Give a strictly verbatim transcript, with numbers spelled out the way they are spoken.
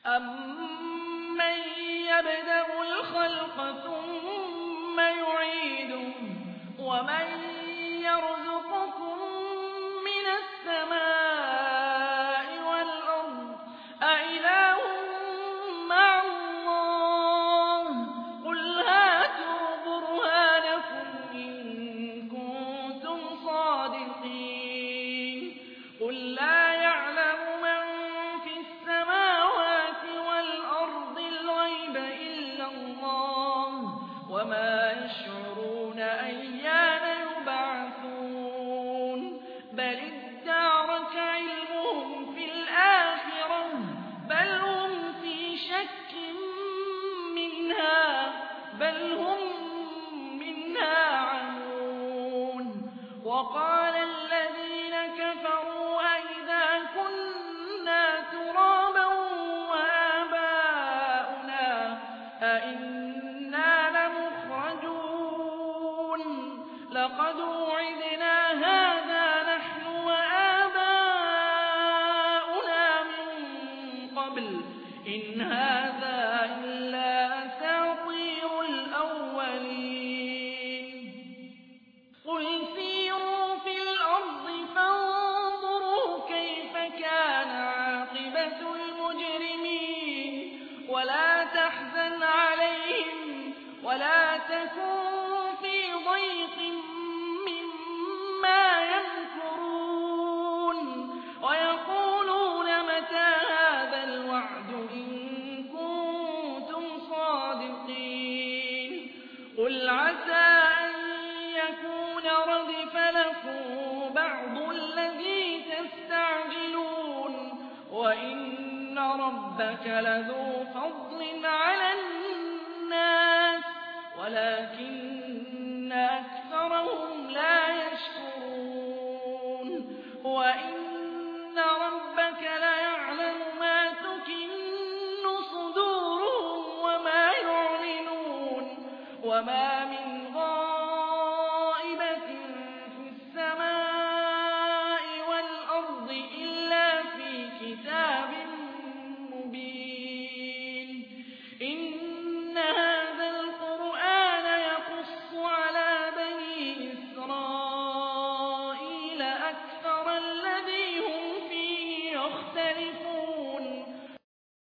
أَمَّن يَبْدَأُ الْخَلْقَ ثُمَّ يُعِيدُهُ وَمَن يَرْزُقُكُم مِّنَ السَّمَاءِ وَالْأَرْضِ أَإِلَٰهٌ مَّعَ اللَّهِ ۚ قُلْ هَاتُوا بُرْهَانَكُمْ إِن كُنتُمْ صَادِقِينَ قُل لَّا يَعْلَمُ مَن فِي السَّمَاوَاتِ وَالْأَرْضِ الْغَيْبَ إِلَّا اللَّهُ وَمَا يَشْعُرُونَ أَيَّانَ يُبْعَثُونَ بَلِ ادَّارَكَ عِلْمُهُمْ فِي الْآخِرَةِ بَلْ هُمْ فِي شَكٍّ مِّنْهَا بَلْ هُم مِّنْهَا عَمُونَ وَقَالَ الَّذِينَ كَفَرُوا أَإِذَا كُنَّا تُرَابًا وَآبَاؤُنَا أَإِنَّا لَمُخْرَجُونَ لَقَدْ وُعِدْنَا هَٰذَا نَحْنُ وَآبَاؤُنَا مِن قَبْلُ إِنْ هَٰذَا إِلَّا أَسَاطِيرُ الْأَوَّلِينَ قُلْ سِيرُوا فِي الْأَرْضِ فَانظُرُوا كَيْفَ كَانَ عَاقِبَةُ الْمُجْرِمِينَ وَلَا تَحْزَنْ عَلَيْهِمْ وَلَا تَكُن فِي ضَيْقٍ مِّمَّا يَمْكُرُونَ وَيَقُولُونَ مَتَىٰ هَٰذَا الْوَعْدُ إِن كُنتُمْ صَادِقِينَ قُلْ عَسَىٰ أَن يَكُونَ رَدِفَ لَكُم بَعْضُ الَّذِي تَسْتَعْجِلُونَ وَإِنَّ رَبَّكَ لَذُو فَضْلٍ عَلَى النَّاسِ وَلَٰكِنَّ أَكْثَرَهُمْ لَا يَشْكُرُونَ وَإِنَّ رَبَّكَ لَيَعْلَمُ مَا تُكِنُّ صُدُورُهُمْ وَمَا يُعْلِنُونَ وَمَا مِن